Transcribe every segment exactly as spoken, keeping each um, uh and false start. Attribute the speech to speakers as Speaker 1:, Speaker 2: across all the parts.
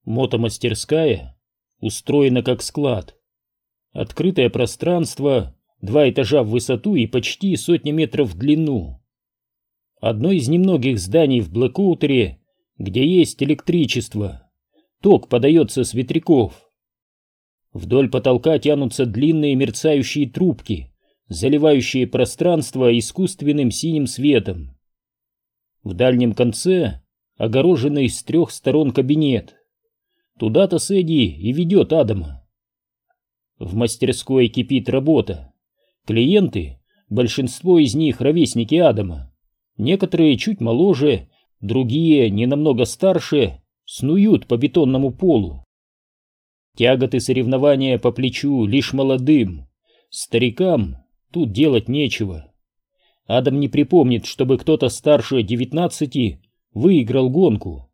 Speaker 1: Мотомастерская устроена как склад. Открытое пространство, два этажа в высоту и почти сотни метров в длину. Одно из немногих зданий в Блэкуотере, где есть электричество. Ток подается с ветряков. Вдоль потолка тянутся длинные мерцающие трубки, заливающие пространство искусственным синим светом. В дальнем конце огороженный с трех сторон кабинет. Туда-то Сэдди и ведет Адама. В мастерской кипит работа. Клиенты, большинство из них ровесники Адама, некоторые чуть моложе, другие, не намного старше, снуют по бетонному полу. Тяготы соревнования по плечу лишь молодым, старикам тут делать нечего. Адам не припомнит, чтобы кто-то старше девятнадцати выиграл гонку.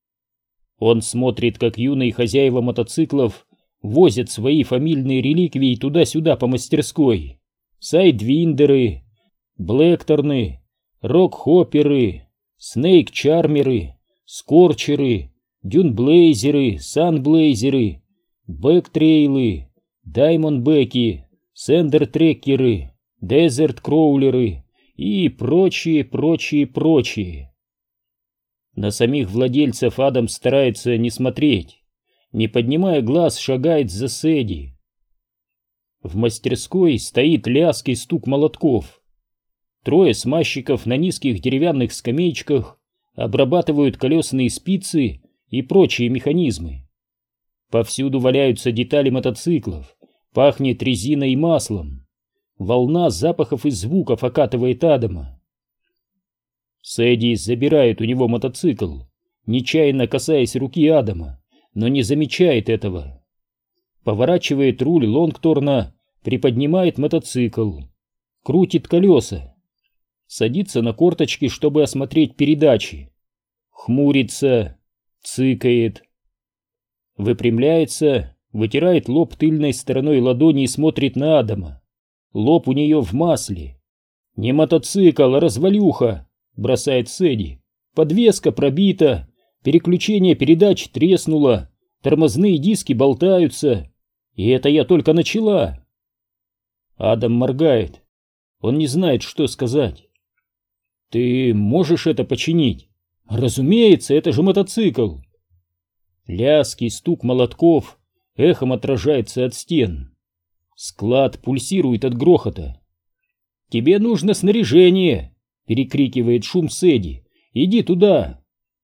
Speaker 1: Он смотрит, как юные хозяева мотоциклов возят свои фамильные реликвии туда-сюда по мастерской. Сайдвиндеры, Блэкторны, Рок-хопперы, Снейк-чармеры, Скорчеры, Дюнблейзеры, Санблейзеры, Бэктрейлы, Даймондбеки, Сендер-трекеры, Дезерт-кроулеры и прочие, прочие, прочие. На самих владельцев Адам старается не смотреть, не поднимая глаз, шагает за Сэдди. В мастерской стоит лязг и стук молотков. Трое смазчиков на низких деревянных скамеечках обрабатывают колесные спицы и прочие механизмы. Повсюду валяются детали мотоциклов, пахнет резиной и маслом. Волна запахов и звуков окатывает Адама. Сэдди забирает у него мотоцикл, нечаянно касаясь руки Адама, но не замечает этого. Поворачивает руль Лонгторна, приподнимает мотоцикл, крутит колеса, садится на корточки, чтобы осмотреть передачи, хмурится, цыкает, выпрямляется, вытирает лоб тыльной стороной ладони и смотрит на Адама. Лоб у нее в масле. «Не мотоцикл, а развалюха!» — бросает Сэдди. «Подвеска пробита, переключение передач треснуло, тормозные диски болтаются. И это я только начала!» Адам моргает. Он не знает, что сказать. «Ты можешь это починить?» «Разумеется, это же мотоцикл!» Лязг и стук молотков эхом отражается от стен. Склад пульсирует от грохота. «Тебе нужно снаряжение!» — перекрикивает шум Сэдди. «Иди туда!»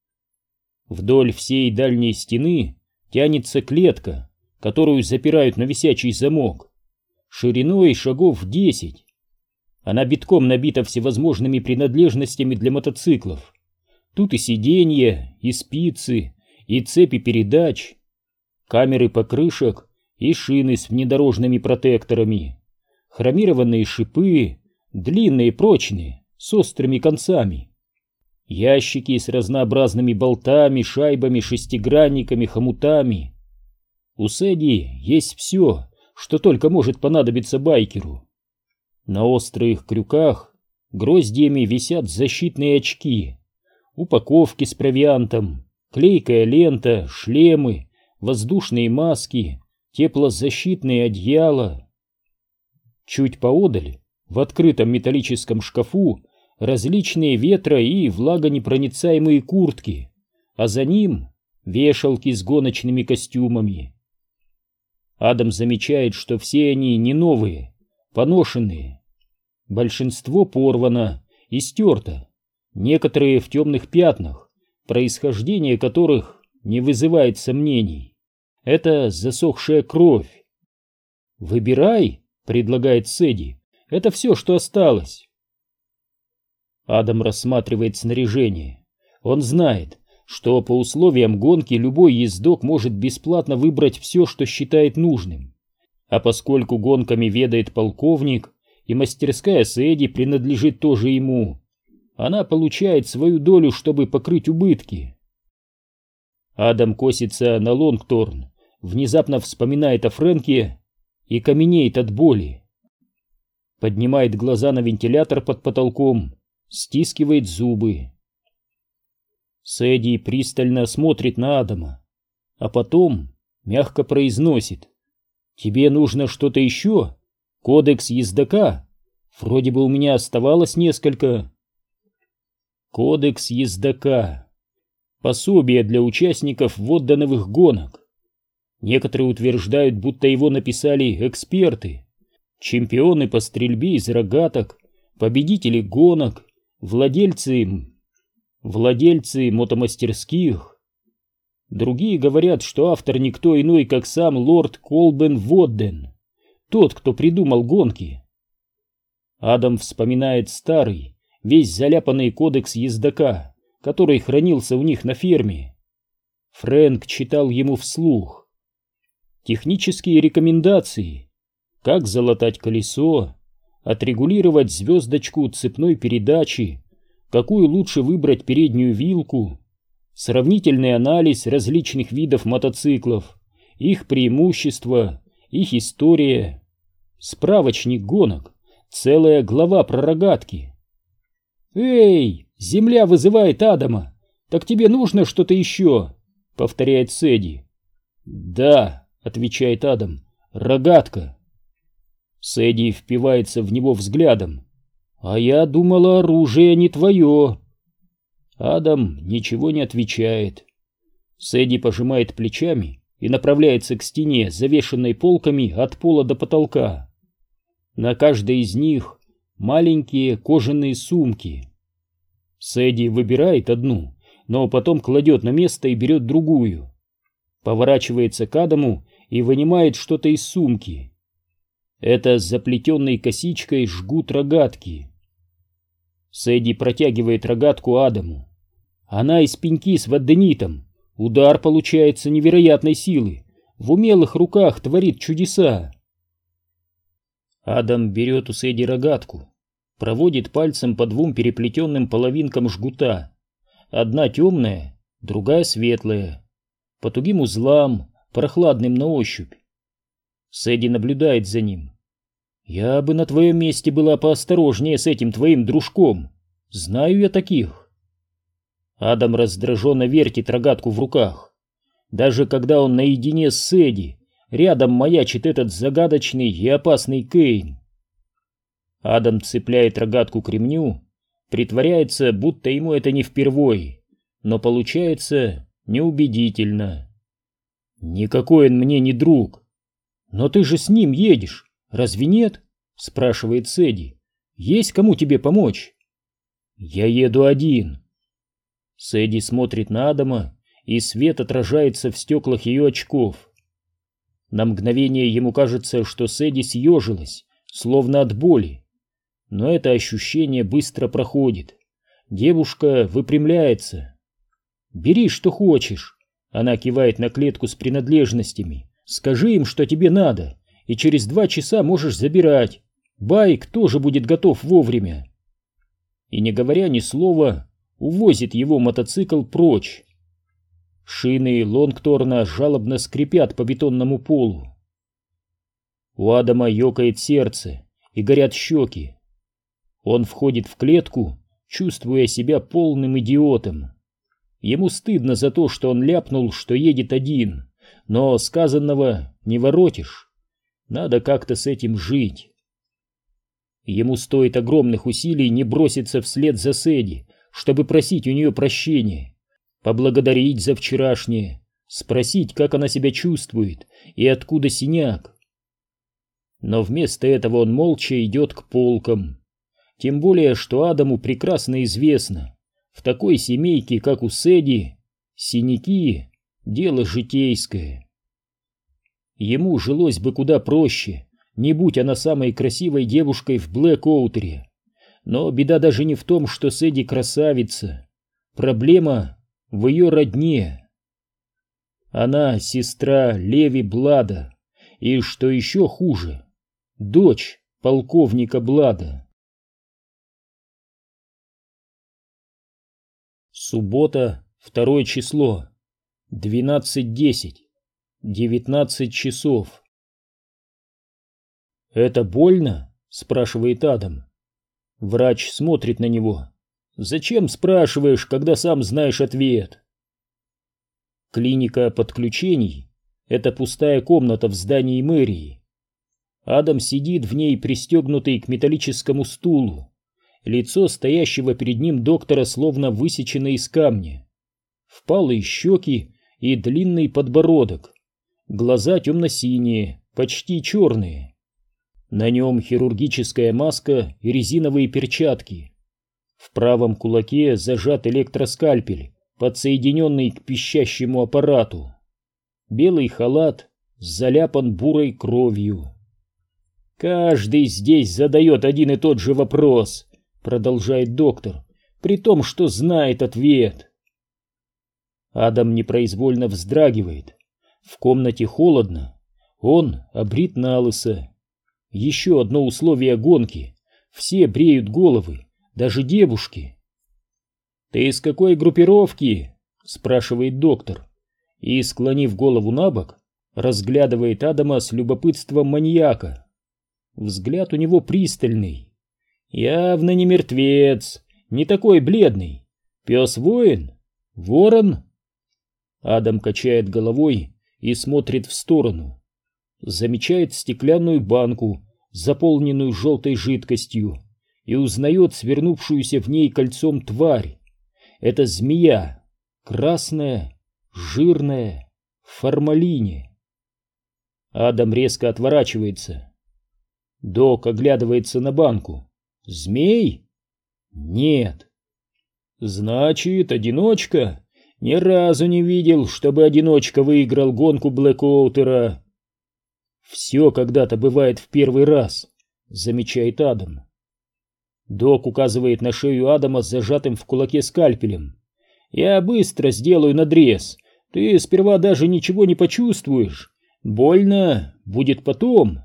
Speaker 1: Вдоль всей дальней стены тянется клетка, которую запирают на висячий замок, шириной шагов в десять. Она битком набита всевозможными принадлежностями для мотоциклов. Тут и сиденья, и спицы, и цепи передач, камеры покрышек и шины с внедорожными протекторами, хромированные шипы, длинные, прочные, с острыми концами, ящики с разнообразными болтами, шайбами, шестигранниками, хомутами. У Сэдди есть все, что только может понадобиться байкеру. На острых крюках гроздьями висят защитные очки, упаковки с провиантом, клейкая лента, шлемы, воздушные маски, теплозащитные одеяла. Чуть поодаль, в открытом металлическом шкафу, различные ветро- и влагонепроницаемые куртки, а за ним вешалки с гоночными костюмами. Адам замечает, что все они не новые, поношенные. Большинство порвано и стерто, некоторые в темных пятнах, происхождение которых не вызывает сомнений. Это засохшая кровь. «Выбирай», — предлагает Сэдди, — «это все, что осталось». Адам рассматривает снаряжение. Он знает, что по условиям гонки любой ездок может бесплатно выбрать все, что считает нужным. А поскольку гонками ведает полковник, и мастерская Сэдди принадлежит тоже ему, она получает свою долю, чтобы покрыть убытки. Адам косится на Лонгторн, внезапно вспоминает о Фрэнке и каменеет от боли. Поднимает глаза на вентилятор под потолком, стискивает зубы. Сэдди пристально смотрит на Адама. а потом мягко произносит: «Тебе нужно что-то еще? Кодекс ездока? Вроде бы у меня оставалось несколько». Кодекс ездока. Пособие для участников воддановых гонок. Некоторые утверждают, будто его написали эксперты, чемпионы по стрельбе из рогаток, победители гонок, владельцы... владельцы мотомастерских. Другие говорят, что автор никто иной, как сам лорд Колбен Водден, тот, кто придумал гонки. Адам вспоминает старый, весь заляпанный кодекс ездока, который хранился у них на ферме. Фрэнк читал ему вслух. Технические рекомендации: как залатать колесо, отрегулировать звездочку цепной передачи, какую лучше выбрать переднюю вилку, сравнительный анализ различных видов мотоциклов, их преимущества, их история, справочник гонок, целая глава про рогатки. «Эй, земля вызывает Адама! Так тебе нужно что-то еще?» — повторяет Сэдди. «Да», — отвечает Адам, — «рогатка». Сэдди впивается в него взглядом. «А я думала, оружие не твое». Адам ничего не отвечает. Сэдди пожимает плечами и направляется к стене, завешенной полками от пола до потолка. На каждой из них маленькие кожаные сумки. Сэдди выбирает одну, но потом кладет на место и берет другую. Поворачивается к Адаму и вынимает что-то из сумки. Это с заплетенной косичкой жгут рогатки. Сэдди протягивает рогатку Адаму. Она из пеньки с вадденитом. Удар получается невероятной силы. В умелых руках творит чудеса. Адам берет у Сэдди рогатку, проводит пальцем по двум переплетенным половинкам жгута. Одна темная, другая светлая, по тугим узлам, прохладным на ощупь. Сэдди наблюдает за ним. «Я бы на твоем месте была поосторожнее с этим твоим дружком. Знаю я таких». Адам раздраженно вертит рогатку в руках. Даже когда он наедине с Сэдди, рядом маячит этот загадочный и опасный Кейн. Адам цепляет рогатку к ремню, притворяется, будто ему это не впервой, но получается неубедительно. «Никакой он мне не друг». «Но ты же с ним едешь, разве нет?» — спрашивает Сэдди. «Есть кому тебе помочь?» «Я еду один». Сэдди смотрит на Адама, и свет отражается в стеклах ее очков. На мгновение ему кажется, что Сэдди съежилась, словно от боли. Но это ощущение быстро проходит. Девушка выпрямляется. «Бери, что хочешь», — она кивает на клетку с принадлежностями. «Скажи им, что тебе надо, и через два часа можешь забирать. Байк тоже будет готов вовремя». И, не говоря ни слова, увозит его мотоцикл прочь. Шины Лонгторна жалобно скрипят по бетонному полу. У Адама ёкает сердце и горят щеки. Он входит в клетку, чувствуя себя полным идиотом. Ему стыдно за то, что он ляпнул, что едет один, но сказанного не воротишь. Надо как-то с этим жить. Ему стоит огромных усилий не броситься вслед за Сэдди, чтобы просить у нее прощения, поблагодарить за вчерашнее, спросить, как она себя чувствует и откуда синяк. Но вместо этого он молча идет к полкам. Тем более, что Адаму прекрасно известно, в такой семейке, как у Сэдди, синяки — дело житейское. Ему жилось бы куда проще, не будь она самой красивой девушкой в Блэк-Оутере. Но беда даже не в том, что Сэдди красавица. Проблема в ее родне. Она сестра Леви Блада, и, что еще хуже, дочь полковника Блада. Суббота, второе число, двенадцать десять, девятнадцать часов. «Это больно?» — спрашивает Адам. Врач смотрит на него. «Зачем спрашиваешь, когда сам знаешь ответ?» Клиника подключений — это пустая комната в здании мэрии. Адам сидит в ней, пристегнутый к металлическому стулу. Лицо стоящего перед ним доктора словно высечено из камня. Впалые щеки и длинный подбородок. Глаза темно-синие, почти черные. На нем хирургическая маска и резиновые перчатки. В правом кулаке зажат электроскальпель, подсоединенный к пищащему аппарату. Белый халат заляпан бурой кровью. «Каждый здесь задает один и тот же вопрос», — продолжает доктор, «при том, что знает ответ». Адам непроизвольно вздрагивает. В комнате холодно. Он обрит налысо. Еще одно условие гонки. Все бреют головы, даже девушки. «Ты из какой группировки?» — спрашивает доктор. И, склонив голову набок, разглядывает Адама с любопытством маньяка. Взгляд у него пристальный. Явно не мертвец, не такой бледный. Пес-воин? Ворон? Адам качает головой и смотрит в сторону. Замечает стеклянную банку, заполненную желтой жидкостью, и узнает свернувшуюся в ней кольцом тварь. Это змея, красная, жирная, в формалине. Адам резко отворачивается. Док оглядывается на банку. Змей? Нет. Значит, одиночка? Ни разу не видел, чтобы одиночка выиграл гонку Блэкоутера. Все когда-то бывает в первый раз, замечает Адам. Док указывает на шею Адама с зажатым в кулаке скальпелем. Я быстро сделаю надрез. Ты сперва даже ничего не почувствуешь. Больно будет потом.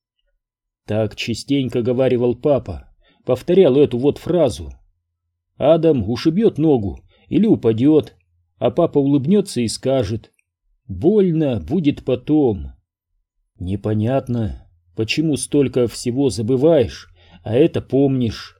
Speaker 1: Так частенько говаривал папа, повторял эту вот фразу. Адам ушибет ногу или упадет, а папа улыбнется и скажет: «Больно будет потом». Непонятно, почему столько всего забываешь, а это помнишь.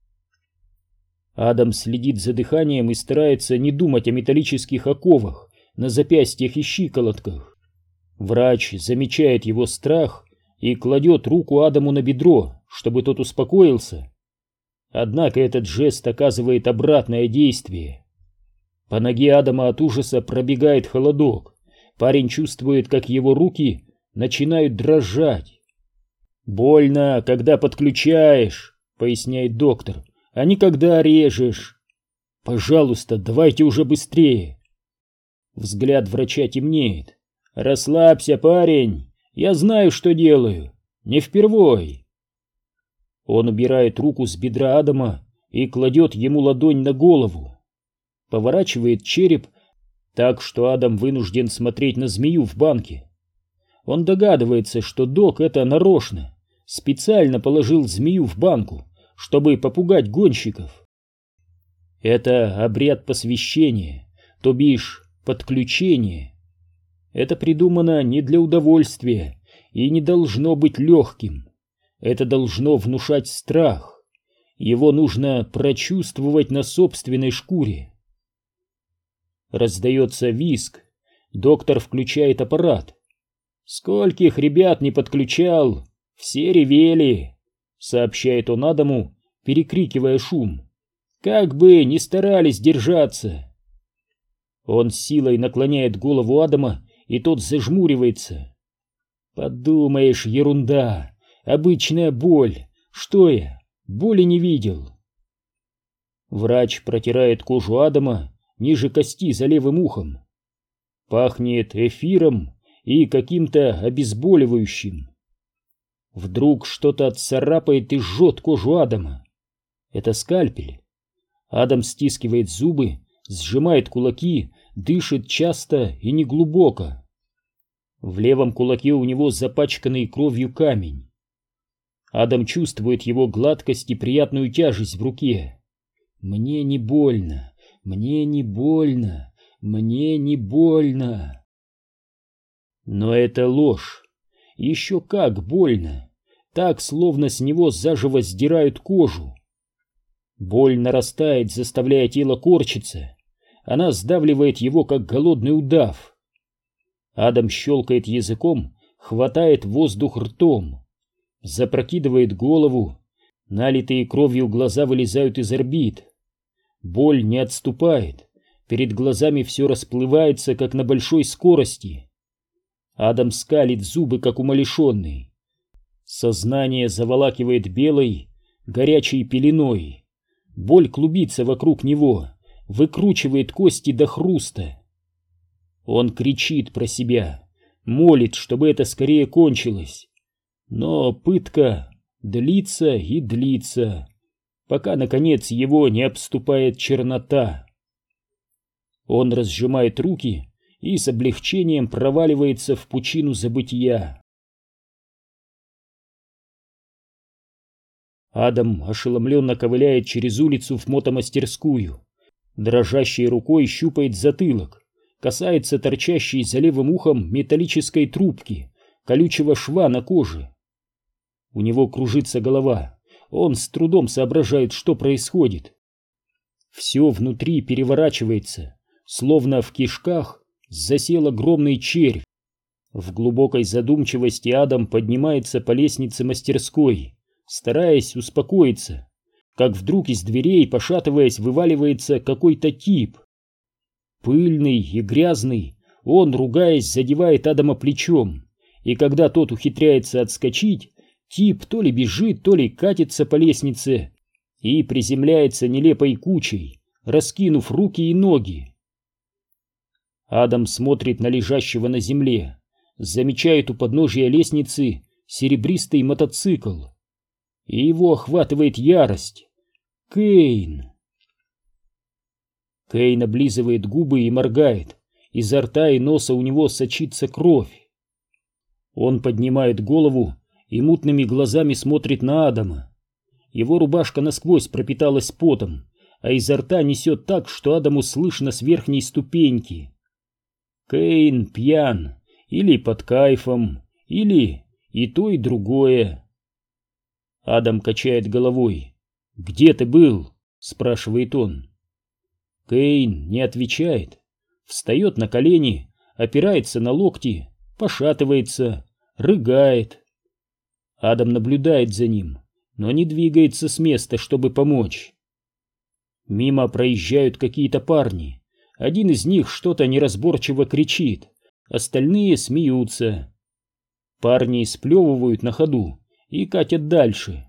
Speaker 1: Адам следит за дыханием и старается не думать о металлических оковах на запястьях и щиколотках. Врач замечает его страх и кладет руку Адаму на бедро, чтобы тот успокоился. Однако этот жест оказывает обратное действие. По ноге Адама от ужаса пробегает холодок. Парень чувствует, как его руки начинают дрожать. «Больно, когда подключаешь», — поясняет доктор, — «а не когда режешь. Пожалуйста, давайте уже быстрее». Взгляд врача темнеет. «Расслабься, парень. Я знаю, что делаю. Не впервой». Он убирает руку с бедра Адама и кладет ему ладонь на голову. Поворачивает череп так, что Адам вынужден смотреть на змею в банке. Он догадывается, что док это нарочно, специально положил змею в банку, чтобы попугать гонщиков. Это обряд посвящения, то бишь подключения. Это придумано не для удовольствия и не должно быть легким. Это должно внушать страх. Его нужно прочувствовать на собственной шкуре. Раздается визг. Доктор включает аппарат. «Скольких ребят не подключал, все ревели», — сообщает он Адаму, перекрикивая шум. «Как бы ни старались держаться». Он с силой наклоняет голову Адама, и тот зажмуривается. «Подумаешь, ерунда, обычная боль. Что я, боли не видел». Врач протирает кожу Адама ниже кости за левым ухом. Пахнет эфиром и каким-то обезболивающим. Вдруг что-то отцарапает и жжет кожу Адама. Это скальпель. Адам стискивает зубы, сжимает кулаки, дышит часто и неглубоко. В левом кулаке у него запачканный кровью камень. Адам чувствует его гладкость и приятную тяжесть в руке. «Мне не больно, мне не больно, мне не больно». Но это ложь. Еще как больно. Так, словно с него заживо сдирают кожу. Боль нарастает, заставляя тело корчиться. она сдавливает его, как голодный удав. Адам щелкает языком, хватает воздух ртом, запрокидывает голову, налитые кровью глаза вылезают из орбит. Боль не отступает, перед глазами все расплывается, как на большой скорости. Адам скалит зубы, как умалишенный. Сознание заволакивает белой, горячей пеленой. Боль клубится вокруг него, выкручивает кости до хруста. Он кричит про себя, молит, чтобы это скорее кончилось. Но пытка длится и длится, пока, наконец, его не обступает чернота. Он разжимает руки и с облегчением проваливается в пучину забытия. Адам ошеломленно ковыляет через улицу в мотомастерскую. Дрожащей рукой щупает затылок, касается торчащей за левым ухом металлической трубки, колючего шва на коже. У него кружится голова, он с трудом соображает, что происходит. Все внутри переворачивается, словно в кишках засел огромный червь. В глубокой задумчивости Адам поднимается по лестнице мастерской, стараясь успокоиться, как вдруг из дверей, пошатываясь, вываливается какой-то тип. Пыльный и грязный, он, ругаясь, задевает Адама плечом, и когда тот ухитряется отскочить, тип то ли бежит, то ли катится по лестнице и приземляется нелепой кучей, раскинув руки и ноги. Адам смотрит на лежащего на земле, замечает у подножия лестницы серебристый мотоцикл, и его охватывает ярость. Кейн! Кейн облизывает губы и моргает, изо рта и носа у него сочится кровь. Он поднимает голову и мутными глазами смотрит на Адама. Его рубашка насквозь пропиталась потом, а изо рта несет так, что Адаму слышно с верхней ступеньки. Кейн пьян, или под кайфом, или и то, и другое. Адам качает головой. «Где ты был?» — спрашивает он. Кейн не отвечает, встает на колени, опирается на локти, пошатывается, рыгает. Адам наблюдает за ним, но не двигается с места, чтобы помочь. Мимо проезжают какие-то парни. Один из них что-то неразборчиво кричит, остальные смеются. Парни сплевывают на ходу и катят дальше.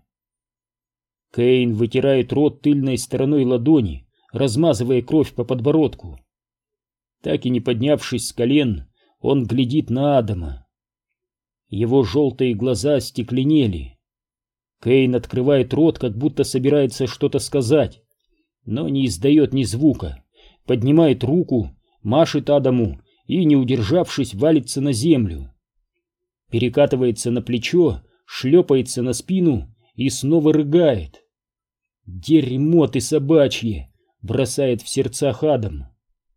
Speaker 1: Кейн вытирает рот тыльной стороной ладони, размазывая кровь по подбородку. Так и не поднявшись с колен, он глядит на Адама. Его желтые глаза остекленели. Кейн открывает рот, как будто собирается что-то сказать, но не издает ни звука, поднимает руку, машет Адаму и, не удержавшись, валится на землю. Перекатывается на плечо, шлепается на спину и снова рыгает. «Дерьмо ты собачье!» — бросает в сердцах Адам.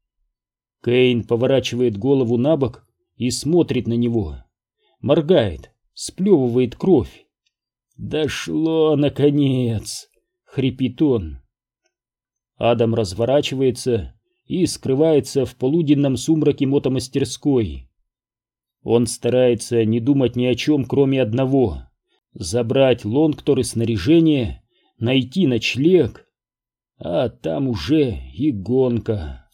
Speaker 1: Кейн поворачивает голову на бок и смотрит на него. Моргает, сплевывает кровь. «Дошло, наконец!» — хрипит он. Адам разворачивается и скрывается в полуденном сумраке мотомастерской. Он старается не думать ни о чем, кроме одного — забрать лонгтор и снаряжение, найти ночлег, а там уже и гонка.